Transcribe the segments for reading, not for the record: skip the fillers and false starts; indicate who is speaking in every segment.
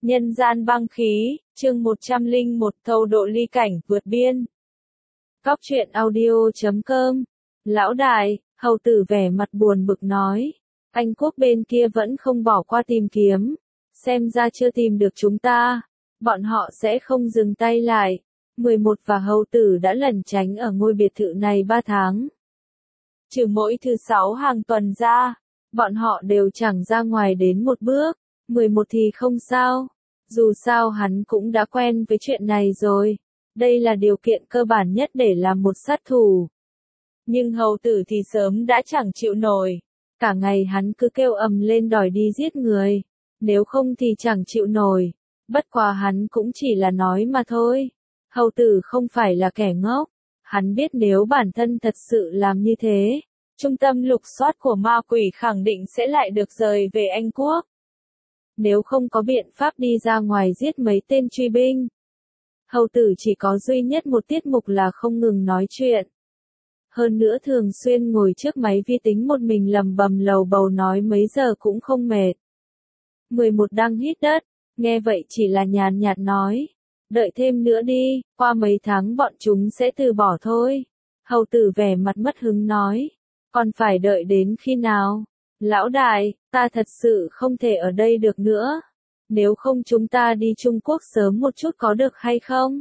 Speaker 1: Nhân gian băng khí, chương 101 thâu độ ly cảnh, vượt biên. Góc truyện audio.com. Lão đại, hầu tử vẻ mặt buồn bực nói. Anh quốc bên kia vẫn không bỏ qua tìm kiếm. Xem ra chưa tìm được chúng ta. Bọn họ sẽ không dừng tay lại. 11 và hầu tử đã lẩn tránh ở ngôi biệt thự này 3 tháng. Trừ mỗi thứ 6 hàng tuần ra, bọn họ đều chẳng ra ngoài đến một bước. 11 thì không sao. Dù sao hắn cũng đã quen với chuyện này rồi. Đây là điều kiện cơ bản nhất để làm một sát thủ. Nhưng hầu tử thì sớm đã chẳng chịu nổi. Cả ngày hắn cứ kêu ầm lên đòi đi giết người. Nếu không thì chẳng chịu nổi. Bất quá hắn cũng chỉ là nói mà thôi. Hầu tử không phải là kẻ ngốc. Hắn biết nếu bản thân thật sự làm như thế, trung tâm lục soát của ma quỷ khẳng định sẽ lại được rời về Anh Quốc. Nếu không có biện pháp đi ra ngoài giết mấy tên truy binh, hầu tử chỉ có duy nhất một tiết mục là không ngừng nói chuyện. Hơn nữa thường xuyên ngồi trước máy vi tính một mình lầm bầm lầu bầu nói mấy giờ cũng không mệt. 11 đang hít đất, nghe vậy chỉ là nhàn nhạt nói. Đợi thêm nữa đi, qua mấy tháng bọn chúng sẽ từ bỏ thôi. Hầu tử vẻ mặt mất hứng nói. Còn phải đợi đến khi nào? Lão đại, ta thật sự không thể ở đây được nữa. Nếu không chúng ta đi Trung Quốc sớm một chút có được hay không?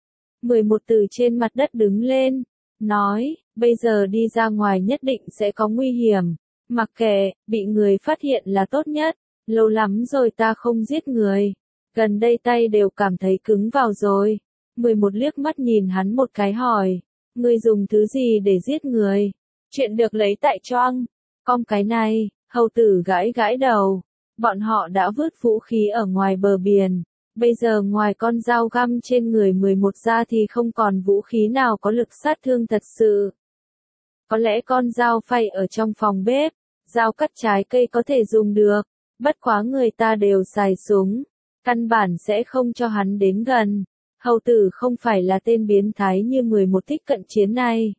Speaker 1: 11 từ trên mặt đất đứng lên, nói, bây giờ đi ra ngoài nhất định sẽ có nguy hiểm. Mặc kệ, bị người phát hiện là tốt nhất. Lâu lắm rồi ta không giết người. Gần đây tay đều cảm thấy cứng vào rồi. 11 liếc mắt nhìn hắn một cái hỏi. Ngươi dùng thứ gì để giết người? Chuyện được lấy tại Choang. Con cái này, hầu tử gãi gãi đầu. Bọn họ đã vứt vũ khí ở ngoài bờ biển. Bây giờ ngoài con dao găm trên người 11 ra thì không còn vũ khí nào có lực sát thương thật sự. Có lẽ con dao phay ở trong phòng bếp, dao cắt trái cây có thể dùng được. Bất quá người ta đều xài súng. Căn bản sẽ không cho hắn đến gần. Hầu tử không phải là tên biến thái như 11 thích cận chiến này.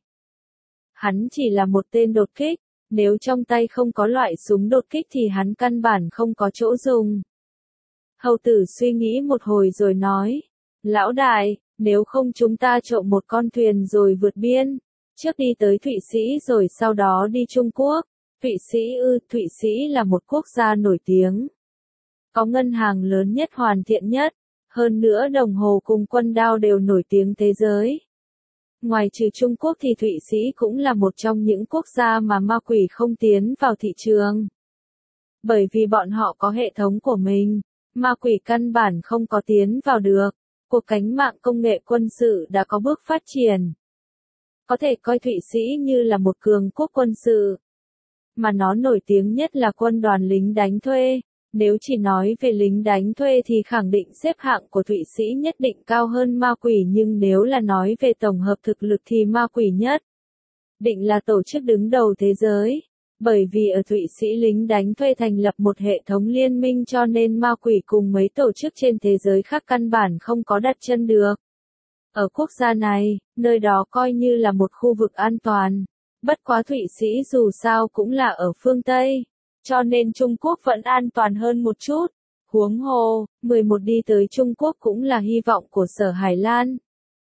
Speaker 1: Hắn chỉ là một tên đột kích. Nếu trong tay không có loại súng đột kích thì hắn căn bản không có chỗ dùng. Hầu tử suy nghĩ một hồi rồi nói. Lão đại, nếu không chúng ta trộm một con thuyền rồi vượt biên. Trước đi tới Thụy Sĩ rồi sau đó đi Trung Quốc. Thụy Sĩ là một quốc gia nổi tiếng. Có ngân hàng lớn nhất hoàn thiện nhất. Hơn nữa đồng hồ cùng quân đao đều nổi tiếng thế giới. Ngoài trừ Trung Quốc thì Thụy Sĩ cũng là một trong những quốc gia mà ma quỷ không tiến vào thị trường. Bởi vì bọn họ có hệ thống của mình, ma quỷ căn bản không có tiến vào được. Cuộc cách mạng công nghệ quân sự đã có bước phát triển. Có thể coi Thụy Sĩ như là một cường quốc quân sự. Mà nó nổi tiếng nhất là quân đoàn lính đánh thuê. Nếu chỉ nói về lính đánh thuê thì khẳng định xếp hạng của Thụy Sĩ nhất định cao hơn ma quỷ, nhưng nếu là nói về tổng hợp thực lực thì ma quỷ nhất định là tổ chức đứng đầu thế giới. Bởi vì ở Thụy Sĩ lính đánh thuê thành lập một hệ thống liên minh cho nên ma quỷ cùng mấy tổ chức trên thế giới khác căn bản không có đặt chân được. Ở quốc gia này, nơi đó coi như là một khu vực an toàn. Bất quá Thụy Sĩ dù sao cũng là ở phương Tây. Cho nên Trung Quốc vẫn an toàn hơn một chút. Huống hồ, 11 đi tới Trung Quốc cũng là hy vọng của Sở Hải Lan.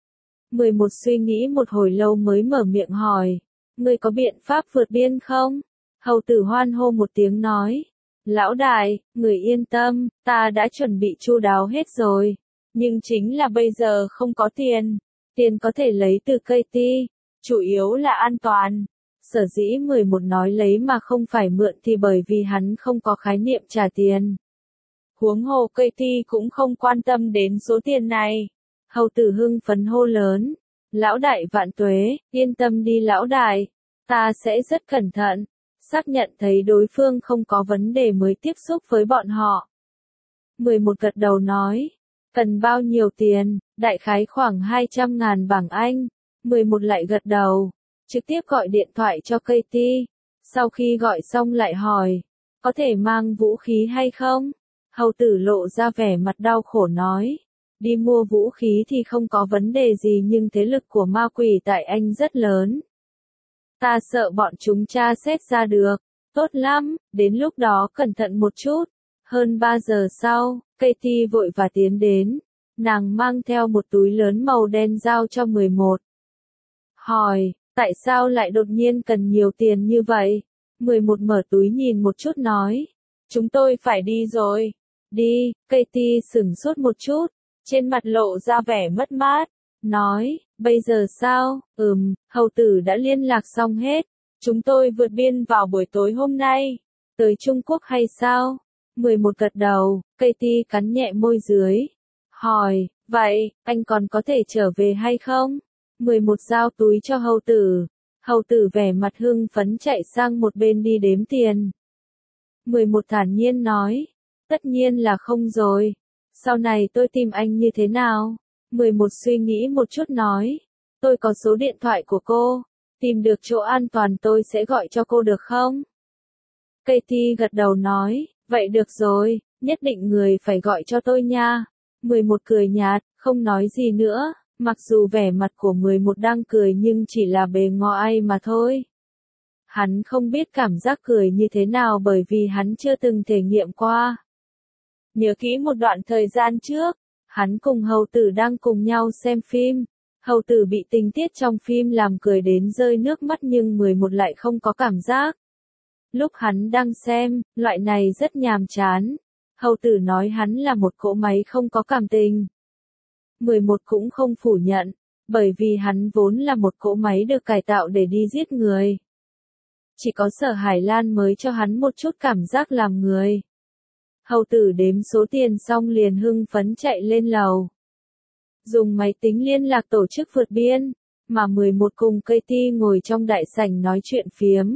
Speaker 1: 11 suy nghĩ một hồi lâu mới mở miệng hỏi. Ngươi có biện pháp vượt biên không? Hầu tử hoan hô một tiếng nói. Lão đại, người yên tâm, ta đã chuẩn bị chu đáo hết rồi. Nhưng chính là bây giờ không có tiền. Tiền có thể lấy từ cây ti. Chủ yếu là an toàn. Sở dĩ 11 nói lấy mà không phải mượn thì bởi vì hắn không có khái niệm trả tiền. Huống hồ cây ti cũng không quan tâm đến số tiền này. Hầu tử hưng phấn hô lớn. Lão đại vạn tuế, yên tâm đi lão đại. Ta sẽ rất cẩn thận. Xác nhận thấy đối phương không có vấn đề mới tiếp xúc với bọn họ. 11 gật đầu nói. Cần bao nhiêu tiền? Đại khái khoảng 200.000 bảng Anh. 11 lại gật đầu. Trực tiếp gọi điện thoại cho Katie. Sau khi gọi xong lại hỏi. Có thể mang vũ khí hay không? Hầu tử lộ ra vẻ mặt đau khổ nói. Đi mua vũ khí thì không có vấn đề gì nhưng thế lực của ma quỷ tại Anh rất lớn. Ta sợ bọn chúng tra xét ra được. Tốt lắm, đến lúc đó cẩn thận một chút. Hơn 3 giờ sau, Katie vội và tiến đến. Nàng mang theo một túi lớn màu đen giao cho 11. Hỏi, tại sao lại đột nhiên cần nhiều tiền như vậy? 11 mở túi nhìn một chút nói. Chúng tôi phải đi rồi. Đi, Katie sửng sốt một chút. Trên mặt lộ ra vẻ mất mát. Nói, bây giờ sao? Hầu tử đã liên lạc xong hết. Chúng tôi vượt biên vào buổi tối hôm nay. Tới Trung Quốc hay sao? 11 gật đầu, Katie cắn nhẹ môi dưới. Hỏi, vậy, anh còn có thể trở về hay không? 11 giao túi cho hầu tử. Hầu tử vẻ mặt hưng phấn chạy sang một bên đi đếm tiền. 11 thản nhiên nói, tất nhiên là không rồi. Sau này tôi tìm anh như thế nào? 11 suy nghĩ một chút nói, tôi có số điện thoại của cô. Tìm được chỗ an toàn tôi sẽ gọi cho cô được không? Katie gật đầu nói, vậy được rồi, nhất định người phải gọi cho tôi nha. 11 cười nhạt, không nói gì nữa, mặc dù vẻ mặt của 11 đang cười nhưng chỉ là bề ngoài mà thôi. Hắn không biết cảm giác cười như thế nào bởi vì hắn chưa từng thể nghiệm qua. Nhớ kỹ một đoạn thời gian trước, hắn cùng hầu tử đang cùng nhau xem phim. Hầu tử bị tình tiết trong phim làm cười đến rơi nước mắt nhưng 11 lại không có cảm giác. Lúc hắn đang xem, loại này rất nhàm chán. Hầu tử nói hắn là một cỗ máy không có cảm tình. 11 cũng không phủ nhận, bởi vì hắn vốn là một cỗ máy được cải tạo để đi giết người. Chỉ có Sở Hải Lan mới cho hắn một chút cảm giác làm người. Hầu tử đếm số tiền xong liền hưng phấn chạy lên lầu. Dùng máy tính liên lạc tổ chức vượt biên, mà 11 cùng Katie ngồi trong đại sảnh nói chuyện phiếm.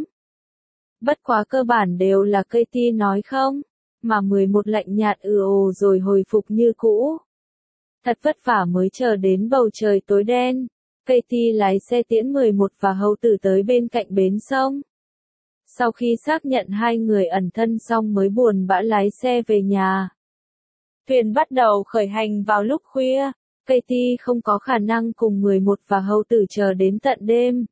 Speaker 1: Bất quá cơ bản đều là Katie nói không, mà 11 lạnh nhạt ồ rồi hồi phục như cũ. Thật vất vả mới chờ đến bầu trời tối đen, Katie lái xe tiễn 11 và hầu tử tới bên cạnh bến sông. Sau khi xác nhận hai người ẩn thân xong mới buồn bã lái xe về nhà. Thuyền bắt đầu khởi hành vào lúc khuya, Katie không có khả năng cùng 11 và hầu tử chờ đến tận đêm.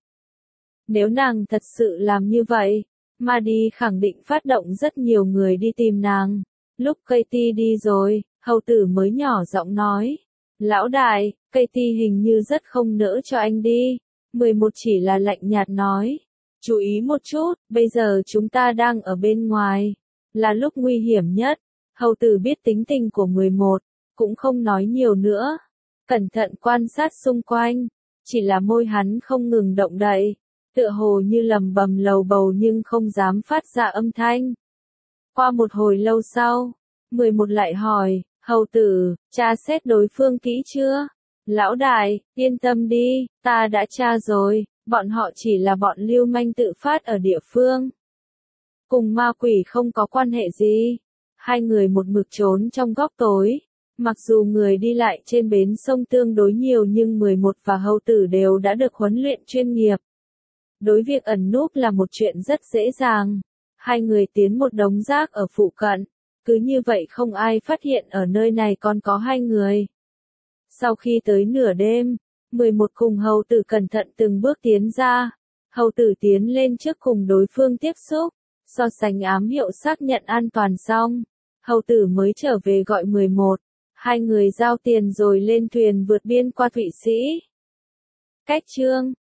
Speaker 1: Nếu nàng thật sự làm như vậy, Maddie khẳng định phát động rất nhiều người đi tìm nàng. Lúc Katie đi rồi, hầu tử mới nhỏ giọng nói. Lão đại, Katie hình như rất không nỡ cho anh đi. 11 chỉ là lạnh nhạt nói. Chú ý một chút, bây giờ chúng ta đang ở bên ngoài. Là lúc nguy hiểm nhất. Hầu tử biết tính tình của 11, cũng không nói nhiều nữa. Cẩn thận quan sát xung quanh. Chỉ là môi hắn không ngừng động đậy. Tựa hồ như lầm bầm lầu bầu nhưng không dám phát ra âm thanh. Qua một hồi lâu sau, 11 lại hỏi, hầu tử, tra xét đối phương kỹ chưa? Lão đại, yên tâm đi, ta đã tra rồi, bọn họ chỉ là bọn lưu manh tự phát ở địa phương. Cùng ma quỷ không có quan hệ gì. Hai người một mực trốn trong góc tối. Mặc dù người đi lại trên bến sông tương đối nhiều nhưng 11 và hầu tử đều đã được huấn luyện chuyên nghiệp. Đối việc ẩn núp là một chuyện rất dễ dàng. Hai người tiến một đống rác ở phụ cận. Cứ như vậy không ai phát hiện ở nơi này còn có hai người. Sau khi tới nửa đêm, 11 cùng hầu tử cẩn thận từng bước tiến ra. Hầu tử tiến lên trước cùng đối phương tiếp xúc. So sánh ám hiệu xác nhận an toàn xong. Hầu tử mới trở về gọi 11. Hai người giao tiền rồi lên thuyền vượt biên qua Thụy Sĩ. Cách chương